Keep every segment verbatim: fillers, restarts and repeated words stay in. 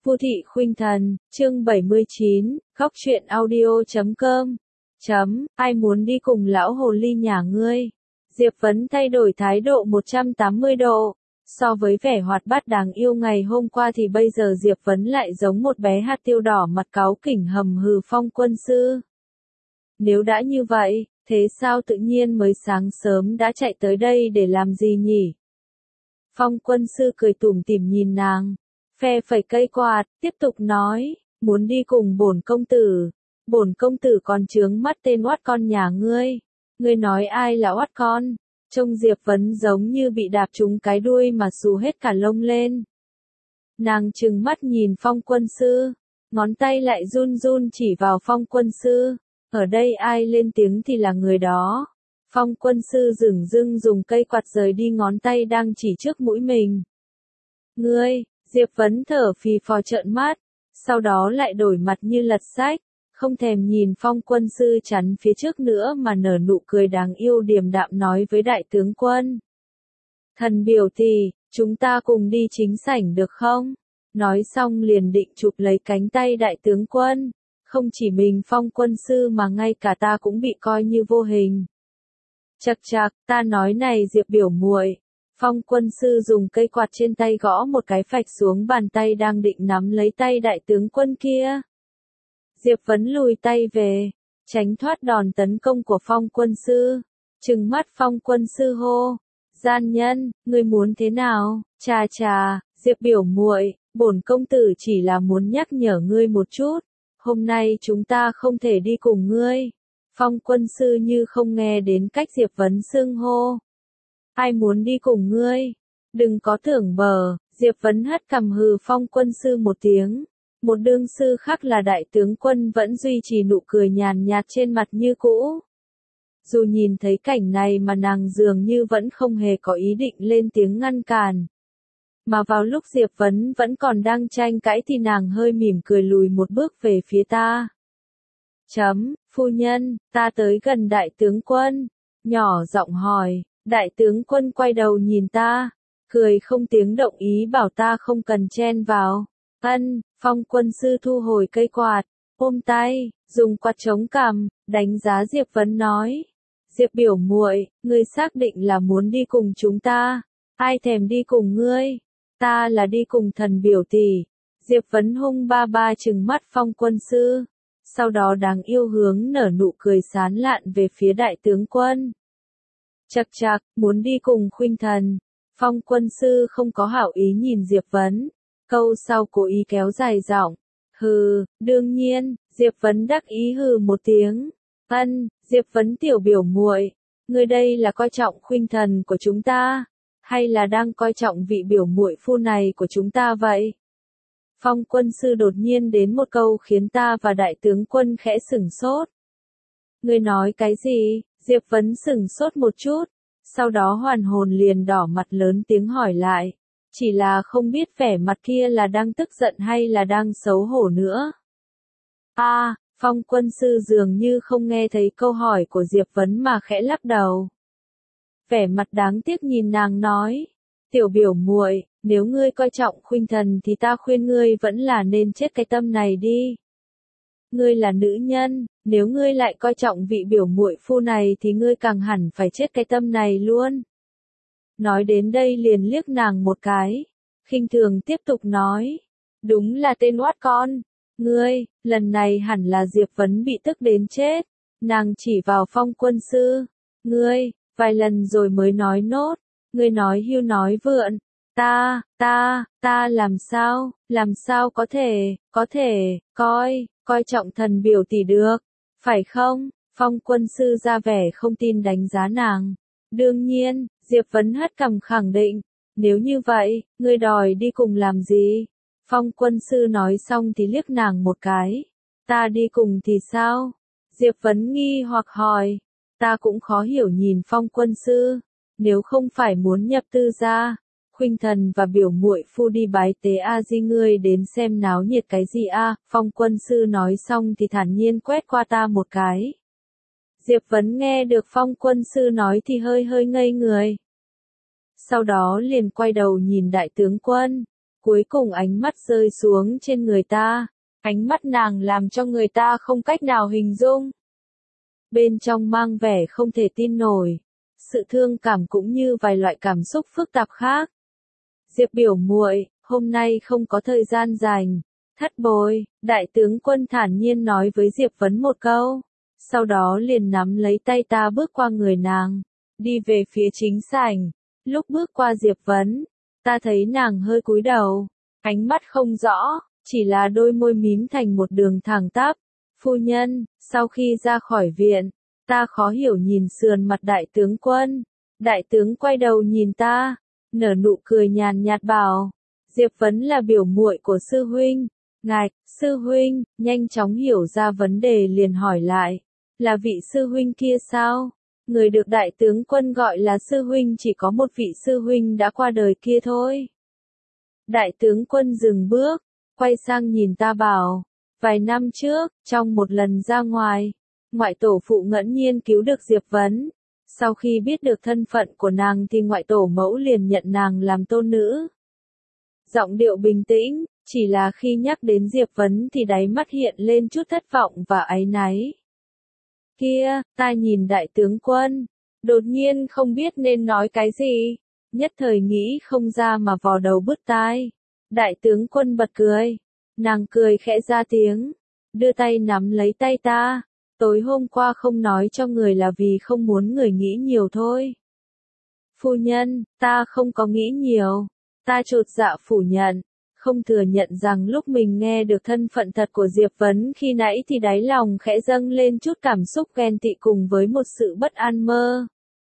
Vu Thị Khuynh Thần, chương bảy mươi chín, góc truyện audio chấm com. Chấm, ai muốn đi cùng lão hồ ly nhà ngươi? Diệp Vấn thay đổi thái độ một trăm tám mươi độ. So với vẻ hoạt bát đáng yêu ngày hôm qua thì bây giờ Diệp Vấn lại giống một bé hạt tiêu đỏ mặt cáu kỉnh hầm hừ Phong Quân Sư. Nếu đã như vậy, thế sao tự nhiên mới sáng sớm đã chạy tới đây để làm gì nhỉ? Phong Quân Sư cười tủm tỉm nhìn nàng, phe phẩy cây quạt, tiếp tục nói, muốn đi cùng bổn công tử. Bổn công tử còn chướng mắt tên oát con nhà ngươi. Ngươi nói ai là oát con? Trông Diệp Vấn giống như bị đạp trúng cái đuôi mà xù hết cả lông lên. Nàng trừng mắt nhìn Phong Quân Sư, ngón tay lại run run chỉ vào Phong Quân Sư. Ở đây ai lên tiếng thì là người đó. Phong Quân Sư dửng dưng dùng cây quạt rời đi ngón tay đang chỉ trước mũi mình. Ngươi, Diệp Vấn thở phì phò trợn mắt, sau đó lại đổi mặt như lật sách, không thèm nhìn Phong Quân Sư chắn phía trước nữa mà nở nụ cười đáng yêu điềm đạm nói với đại tướng quân. Thần biểu tỷ, chúng ta cùng đi chính sảnh được không? Nói xong liền định chụp lấy cánh tay đại tướng quân, không chỉ mình Phong Quân Sư mà ngay cả ta cũng bị coi như vô hình. Chậc chậc, ta nói này Diệp biểu muội. Phong Quân Sư dùng cây quạt trên tay gõ một cái phạch xuống bàn tay đang định nắm lấy tay đại tướng quân kia. Diệp Vấn lùi tay về, tránh thoát đòn tấn công của Phong Quân Sư, trừng mắt Phong Quân Sư hô, gian nhân, ngươi muốn thế nào? Chà chà, Diệp biểu muội, bổn công tử chỉ là muốn nhắc nhở ngươi một chút, hôm nay chúng ta không thể đi cùng ngươi. Phong Quân Sư như không nghe đến cách Diệp Vấn xưng hô. Ai muốn đi cùng ngươi? Đừng có tưởng bờ. Diệp Vấn hất cằm hừ Phong Quân Sư một tiếng. Một đương sư khác là đại tướng quân vẫn duy trì nụ cười nhàn nhạt trên mặt như cũ. Dù nhìn thấy cảnh này mà nàng dường như vẫn không hề có ý định lên tiếng ngăn cản. Mà vào lúc Diệp Vấn vẫn còn đang tranh cãi thì nàng hơi mỉm cười lùi một bước về phía ta. Chấm, phu nhân, ta tới gần đại tướng quân. Nhỏ giọng hỏi, đại tướng quân quay đầu nhìn ta, cười không tiếng động ý bảo ta không cần chen vào. Ân, Phong Quân Sư thu hồi cây quạt, ôm tay, dùng quạt chống cằm, đánh giá Diệp Vấn nói. Diệp biểu muội, ngươi xác định là muốn đi cùng chúng ta, ai thèm đi cùng ngươi, ta là đi cùng thần biểu tỷ. Diệp Vấn hung ba ba trừng mắt Phong Quân Sư, sau đó đáng yêu hướng nở nụ cười sán lạn về phía đại tướng quân. Chậc chậc, muốn đi cùng Khuynh Thần. Phong Quân Sư không có hảo ý nhìn Diệp Vấn. Câu sau cố ý kéo dài giọng. Hừ, đương nhiên, Diệp Vấn đắc ý hừ một tiếng. Ân, Diệp Vấn tiểu biểu muội, ngươi đây là coi trọng Khuynh Thần của chúng ta, hay là đang coi trọng vị biểu muội phu này của chúng ta vậy? Phong Quân Sư đột nhiên đến một câu khiến ta và đại tướng quân khẽ sửng sốt. Ngươi nói cái gì? Diệp Vấn sửng sốt một chút, sau đó hoàn hồn liền đỏ mặt lớn tiếng hỏi lại. Chỉ là không biết vẻ mặt kia là đang tức giận hay là đang xấu hổ nữa. A, à, Phong Quân Sư dường như không nghe thấy câu hỏi của Diệp Vấn mà khẽ lắc đầu. Vẻ mặt đáng tiếc nhìn nàng nói, tiểu biểu muội, nếu ngươi coi trọng Khuynh Thần thì ta khuyên ngươi vẫn là nên chết cái tâm này đi. Ngươi là nữ nhân, nếu ngươi lại coi trọng vị biểu muội phu này thì ngươi càng hẳn phải chết cái tâm này luôn. Nói đến đây liền liếc nàng một cái, khinh thường tiếp tục nói, đúng là tên oát con, ngươi, lần này hẳn là Diệp Vấn bị tức đến chết, nàng chỉ vào Phong Quân Sư, ngươi, vài lần rồi mới nói nốt, ngươi nói hưu nói vượn, ta, ta, ta làm sao, làm sao có thể, có thể, coi, coi trọng thần biểu tỷ được, phải không? Phong Quân Sư ra vẻ không tin đánh giá nàng. Đương nhiên, Diệp Vấn hất cằm khẳng định, nếu như vậy, ngươi đòi đi cùng làm gì? Phong Quân Sư nói xong thì liếc nàng một cái, ta đi cùng thì sao? Diệp Vấn nghi hoặc hỏi, ta cũng khó hiểu nhìn Phong Quân Sư, nếu không phải muốn nhập tư gia, Khuynh Thần và biểu muội phu đi bái tế A Di ngươi đến xem náo nhiệt cái gì a? Phong Quân Sư nói xong thì thản nhiên quét qua ta một cái. Diệp Vấn nghe được Phong Quân Sư nói thì hơi hơi ngây người. Sau đó liền quay đầu nhìn đại tướng quân, Cuối cùng ánh mắt rơi xuống trên người ta, ánh mắt nàng làm cho người ta không cách nào hình dung. Bên trong mang vẻ không thể tin nổi, sự thương cảm cũng như vài loại cảm xúc phức tạp khác. Diệp biểu muội, hôm nay không có thời gian dành. Thất bối, đại tướng quân thản nhiên nói với Diệp Vấn một câu, sau đó liền nắm lấy tay ta bước qua người nàng, đi về phía chính sảnh. Lúc bước qua Diệp Vấn, ta thấy nàng hơi cúi đầu, ánh mắt không rõ, chỉ là đôi môi mím thành một đường thẳng tắp. Phu nhân, sau khi ra khỏi viện, ta khó hiểu nhìn sườn mặt đại tướng quân. Đại tướng quay đầu nhìn ta, nở nụ cười nhàn nhạt bảo, Diệp Vấn là biểu muội của sư huynh. Ngạch, sư huynh, nhanh chóng hiểu ra vấn đề liền hỏi lại, là vị sư huynh kia sao? Người được đại tướng quân gọi là sư huynh chỉ có một vị sư huynh đã qua đời kia thôi. Đại tướng quân dừng bước, quay sang nhìn ta bảo, vài năm trước, trong một lần ra ngoài, ngoại tổ phụ ngẫu nhiên cứu được Diệp Vấn. Sau khi biết được thân phận của nàng thì ngoại tổ mẫu liền nhận nàng làm tôn nữ. Giọng điệu bình tĩnh, chỉ là khi nhắc đến Diệp Vấn thì đáy mắt hiện lên chút thất vọng và áy náy. Kia, ta nhìn đại tướng quân, đột nhiên không biết nên nói cái gì, nhất thời nghĩ không ra mà vò đầu bứt tai. Đại tướng quân bật cười, nàng cười khẽ ra tiếng, đưa tay nắm lấy tay ta, tối hôm qua không nói cho người là vì không muốn người nghĩ nhiều thôi. Phu nhân, ta không có nghĩ nhiều, ta chột dạ phủ nhận. Không thừa nhận rằng lúc mình nghe được thân phận thật của Diệp Vấn khi nãy thì đáy lòng khẽ dâng lên chút cảm xúc ghen tị cùng với một sự bất an mơ.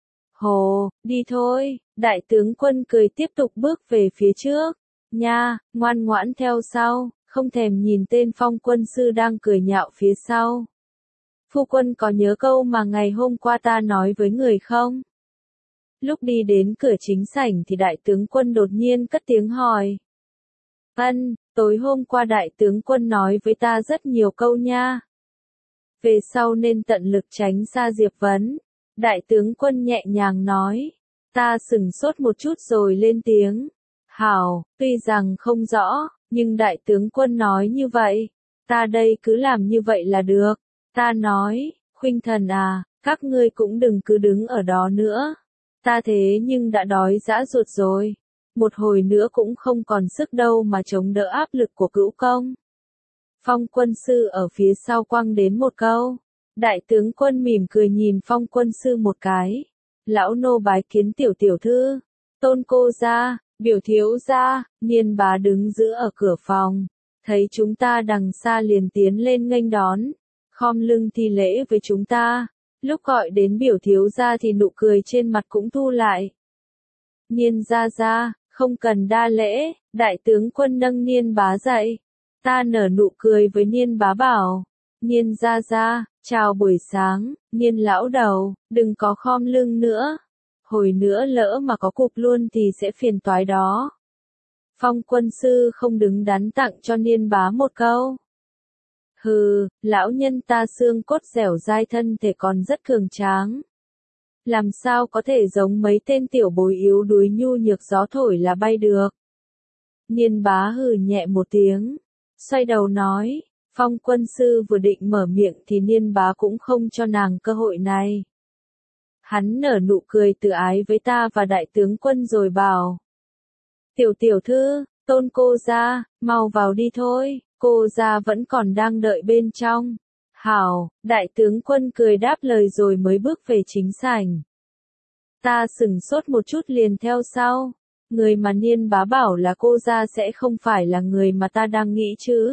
Hồ, đi thôi, đại tướng quân cười tiếp tục bước về phía trước. Nha, ngoan ngoãn theo sau, không thèm nhìn tên Phong quân sư đang cười nhạo phía sau. Phu quân có nhớ câu mà ngày hôm qua ta nói với người không? Lúc đi đến cửa chính sảnh thì đại tướng quân đột nhiên cất tiếng hỏi. Ân, tối hôm qua đại tướng quân nói với ta rất nhiều câu nha. Về sau nên tận lực tránh xa Diệp Vấn. Đại tướng quân nhẹ nhàng nói. Ta sửng sốt một chút rồi lên tiếng. Hảo, tuy rằng không rõ, nhưng đại tướng quân nói như vậy. Ta đây cứ làm như vậy là được. Ta nói, khuynh thần à, các ngươi cũng đừng cứ đứng ở đó nữa. Ta thế nhưng đã đói dã ruột rồi. Một hồi nữa cũng không còn sức đâu mà chống đỡ áp lực của cữu công. Phong quân sư ở phía sau quăng đến một câu. Đại tướng quân mỉm cười nhìn phong quân sư một cái. Lão nô bái kiến tiểu tiểu thư. Tôn cô ra, biểu thiếu ra, Niên bá đứng giữ ở cửa phòng. Thấy chúng ta đằng xa liền tiến lên nghênh đón. Khom lưng thi lễ với chúng ta. Lúc gọi đến biểu thiếu ra thì nụ cười trên mặt cũng thu lại. Niên ra ra. Không cần đa lễ, đại tướng quân nâng Niên bá dậy. Ta nở nụ cười với Niên bá bảo. Niên ra ra, chào buổi sáng, Niên lão đầu, đừng có khom lưng nữa. Hồi nữa lỡ mà có cụp luôn thì sẽ phiền toái đó. Phong quân sư không đứng đắn tặng cho Niên bá một câu. Hừ, lão nhân ta xương cốt dẻo dai thân thể còn rất cường tráng. Làm sao có thể giống mấy tên tiểu bối yếu đuối nhu nhược gió thổi là bay được. Niên bá hừ nhẹ một tiếng, xoay đầu nói, Phong quân sư vừa định mở miệng thì Niên bá cũng không cho nàng cơ hội này. Hắn nở nụ cười tự ái với ta và đại tướng quân rồi bảo. Tiểu tiểu thư, tôn cô ra, mau vào đi thôi, cô ra vẫn còn đang đợi bên trong. Hảo, đại tướng quân cười đáp lời rồi mới bước về chính sảnh. Ta sửng sốt một chút liền theo sau. Người mà Niên bá bảo là cô ra sẽ không phải là người mà ta đang nghĩ chứ.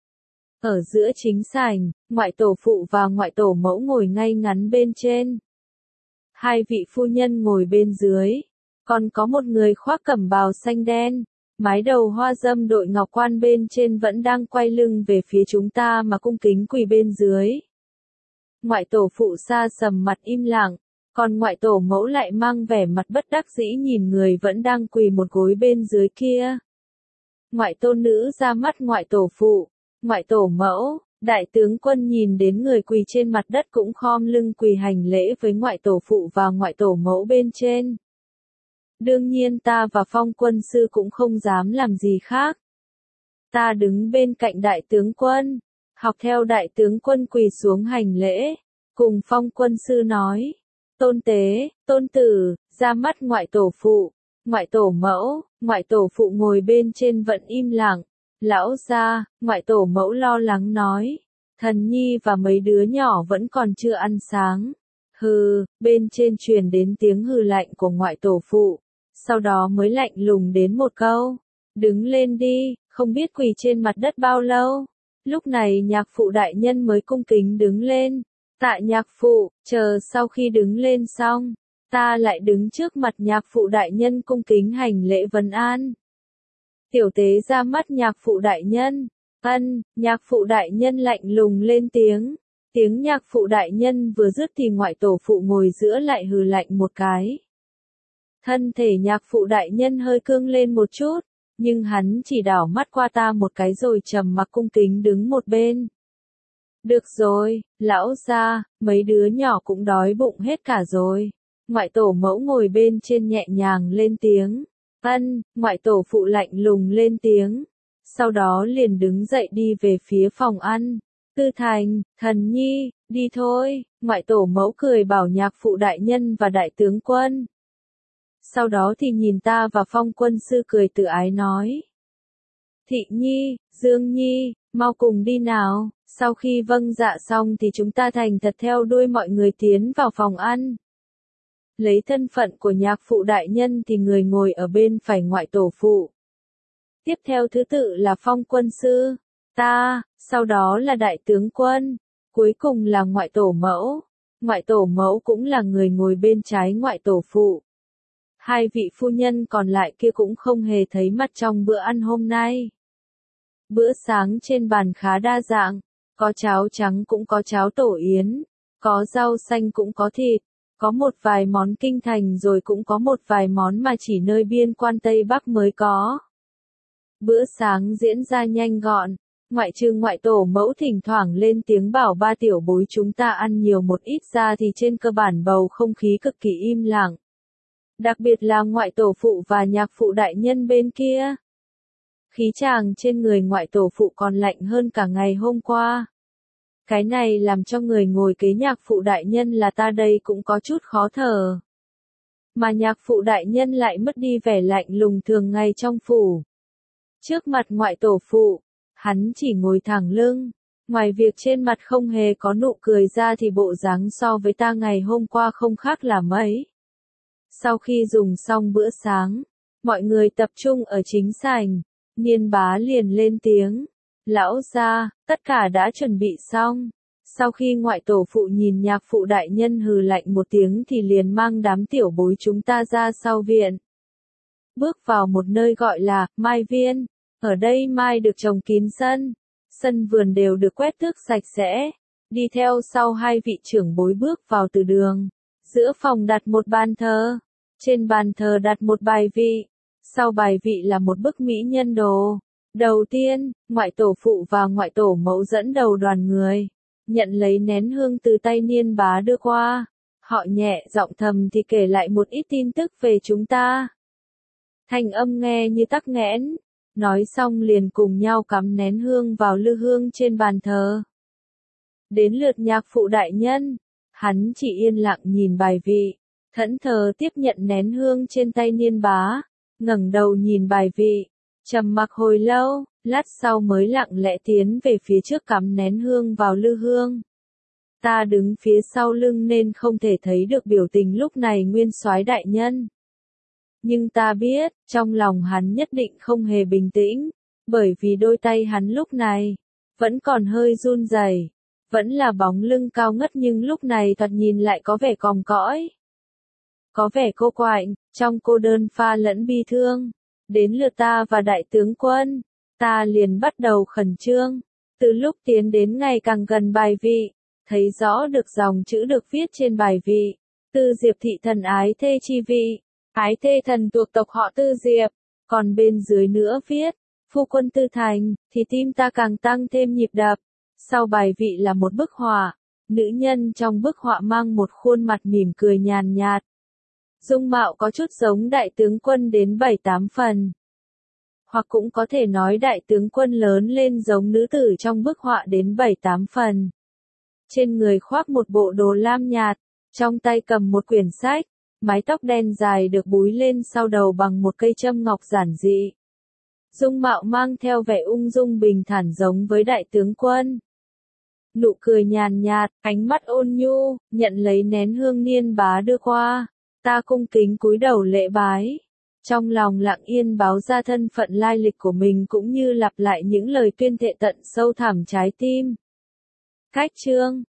Ở giữa chính sảnh, ngoại tổ phụ và ngoại tổ mẫu ngồi ngay ngắn bên trên. Hai vị phu nhân ngồi bên dưới. Còn có một người khoác cẩm bào xanh đen. Mái đầu hoa dâm đội ngọc quan bên trên vẫn đang quay lưng về phía chúng ta mà cung kính quỳ bên dưới. Ngoại tổ phụ xa sầm mặt im lặng, còn ngoại tổ mẫu lại mang vẻ mặt bất đắc dĩ nhìn người vẫn đang quỳ một gối bên dưới kia. Ngoại tôn nữ ra mắt ngoại tổ phụ, ngoại tổ mẫu, đại tướng quân nhìn đến người quỳ trên mặt đất cũng khom lưng quỳ hành lễ với ngoại tổ phụ và ngoại tổ mẫu bên trên. Đương nhiên ta và Phong quân sư cũng không dám làm gì khác. Ta đứng bên cạnh đại tướng quân, học theo đại tướng quân quỳ xuống hành lễ, cùng Phong quân sư nói, tôn tế, tôn tử, ra mắt ngoại tổ phụ, ngoại tổ mẫu. Ngoại tổ phụ ngồi bên trên vẫn im lặng, lão gia, ngoại tổ mẫu lo lắng nói, thần nhi và mấy đứa nhỏ vẫn còn chưa ăn sáng. Hừ, bên trên truyền đến tiếng hừ lạnh của ngoại tổ phụ, sau đó mới lạnh lùng đến một câu, đứng lên đi, không biết quỳ trên mặt đất bao lâu. Lúc này nhạc phụ đại nhân mới cung kính đứng lên, tại nhạc phụ, chờ sau khi đứng lên xong, ta lại đứng trước mặt nhạc phụ đại nhân cung kính hành lễ vấn an. Tiểu tế ra mắt nhạc phụ đại nhân, ân, nhạc phụ đại nhân lạnh lùng lên tiếng. Tiếng nhạc phụ đại nhân vừa dứt thì ngoại tổ phụ ngồi giữa lại hừ lạnh một cái. Thân thể nhạc phụ đại nhân hơi cương lên một chút, nhưng hắn chỉ đảo mắt qua ta một cái rồi trầm mặc cung kính đứng một bên. Được rồi, lão gia, mấy đứa nhỏ cũng đói bụng hết cả rồi. Ngoại tổ mẫu ngồi bên trên nhẹ nhàng lên tiếng. Ân, ngoại tổ phụ lạnh lùng lên tiếng. Sau đó liền đứng dậy đi về phía phòng ăn. Tư Thành, thần nhi, đi thôi, ngoại tổ mẫu cười bảo nhạc phụ đại nhân và đại tướng quân. Sau đó thì nhìn ta và Phong quân sư cười tự ái nói. Thị nhi, Dương nhi, mau cùng đi nào. Sau khi vâng dạ xong thì chúng ta thành thật theo đuôi mọi người tiến vào phòng ăn. Lấy thân phận của nhạc phụ đại nhân thì người ngồi ở bên phải ngoại tổ phụ. Tiếp theo thứ tự là Phong quân sư, ta, sau đó là đại tướng quân, cuối cùng là ngoại tổ mẫu. Ngoại tổ mẫu cũng là người ngồi bên trái ngoại tổ phụ. Hai vị phu nhân còn lại kia cũng không hề thấy mặt trong bữa ăn hôm nay. Bữa sáng trên bàn khá đa dạng, có cháo trắng cũng có cháo tổ yến, có rau xanh cũng có thịt, có một vài món kinh thành rồi cũng có một vài món mà chỉ nơi biên quan Tây Bắc mới có. Bữa sáng diễn ra nhanh gọn, ngoại trừ ngoại tổ mẫu thỉnh thoảng lên tiếng bảo ba tiểu bối chúng ta ăn nhiều một ít ra thì trên cơ bản bầu không khí cực kỳ im lặng. Đặc biệt là ngoại tổ phụ và nhạc phụ đại nhân bên kia. Khí chàng trên người ngoại tổ phụ còn lạnh hơn cả ngày hôm qua. Cái này làm cho người ngồi kế nhạc phụ đại nhân là ta đây cũng có chút khó thở. Mà nhạc phụ đại nhân lại mất đi vẻ lạnh lùng thường ngày trong phủ. Trước mặt ngoại tổ phụ, hắn chỉ ngồi thẳng lưng, ngoài việc trên mặt không hề có nụ cười ra thì bộ dáng so với ta ngày hôm qua không khác là mấy. Sau khi dùng xong bữa sáng, mọi người tập trung ở chính sảnh, Niên Bá liền lên tiếng, lão gia, tất cả đã chuẩn bị xong. Sau khi ngoại tổ phụ nhìn nhạc phụ đại nhân hừ lạnh một tiếng thì liền mang đám tiểu bối chúng ta ra sau viện. Bước vào một nơi gọi là Mai Viên, ở đây mai được trồng kín sân, sân vườn đều được quét tước sạch sẽ. Đi theo sau hai vị trưởng bối bước vào từ đường, giữa phòng đặt một bàn thờ, trên bàn thờ đặt một bài vị, sau bài vị là một bức mỹ nhân đồ. Đầu tiên, ngoại tổ phụ và ngoại tổ mẫu dẫn đầu đoàn người, nhận lấy nén hương từ tay Niên Bá đưa qua. Họ nhẹ giọng thầm thì kể lại một ít tin tức về chúng ta. Thanh âm nghe như tắc nghẽn, nói xong liền cùng nhau cắm nén hương vào lư hương trên bàn thờ. Đến lượt nhạc phụ đại nhân, hắn chỉ yên lặng nhìn bài vị, thẫn thờ tiếp nhận nén hương trên tay Niên Bá, ngẩng đầu nhìn bài vị, trầm mặc hồi lâu, lát sau mới lặng lẽ tiến về phía trước cắm nén hương vào lư hương. Ta đứng phía sau lưng nên không thể thấy được biểu tình lúc này nguyên soái đại nhân. Nhưng ta biết, trong lòng hắn nhất định không hề bình tĩnh, bởi vì đôi tay hắn lúc này vẫn còn hơi run rẩy, vẫn là bóng lưng cao ngất nhưng lúc này thoạt nhìn lại có vẻ còm cõi. Có vẻ cô quạnh, trong cô đơn pha lẫn bi thương. Đến lượt ta và đại tướng quân, ta liền bắt đầu khẩn trương. Từ lúc tiến đến ngày càng gần bài vị, thấy rõ được dòng chữ được viết trên bài vị. Tư Diệp thị thần ái thê chi vị, ái thê thần thuộc tộc họ Tư Diệp. Còn bên dưới nữa viết, phu quân Tư Thành, thì tim ta càng tăng thêm nhịp đập. Sau bài vị là một bức họa, nữ nhân trong bức họa mang một khuôn mặt mỉm cười nhàn nhạt. Dung mạo có chút giống đại tướng quân đến bảy tám phần. Hoặc cũng có thể nói đại tướng quân lớn lên giống nữ tử trong bức họa đến bảy tám phần. Trên người khoác một bộ đồ lam nhạt, trong tay cầm một quyển sách, mái tóc đen dài được búi lên sau đầu bằng một cây châm ngọc giản dị. Dung mạo mang theo vẻ ung dung bình thản giống với đại tướng quân. Nụ cười nhàn nhạt, ánh mắt ôn nhu, nhận lấy nén hương Niên Bá đưa qua. Ta cung kính cúi đầu lễ bái. Trong lòng lặng yên báo ra thân phận lai lịch của mình cũng như lặp lại những lời tuyên thệ tận sâu thẳm trái tim. Cách chương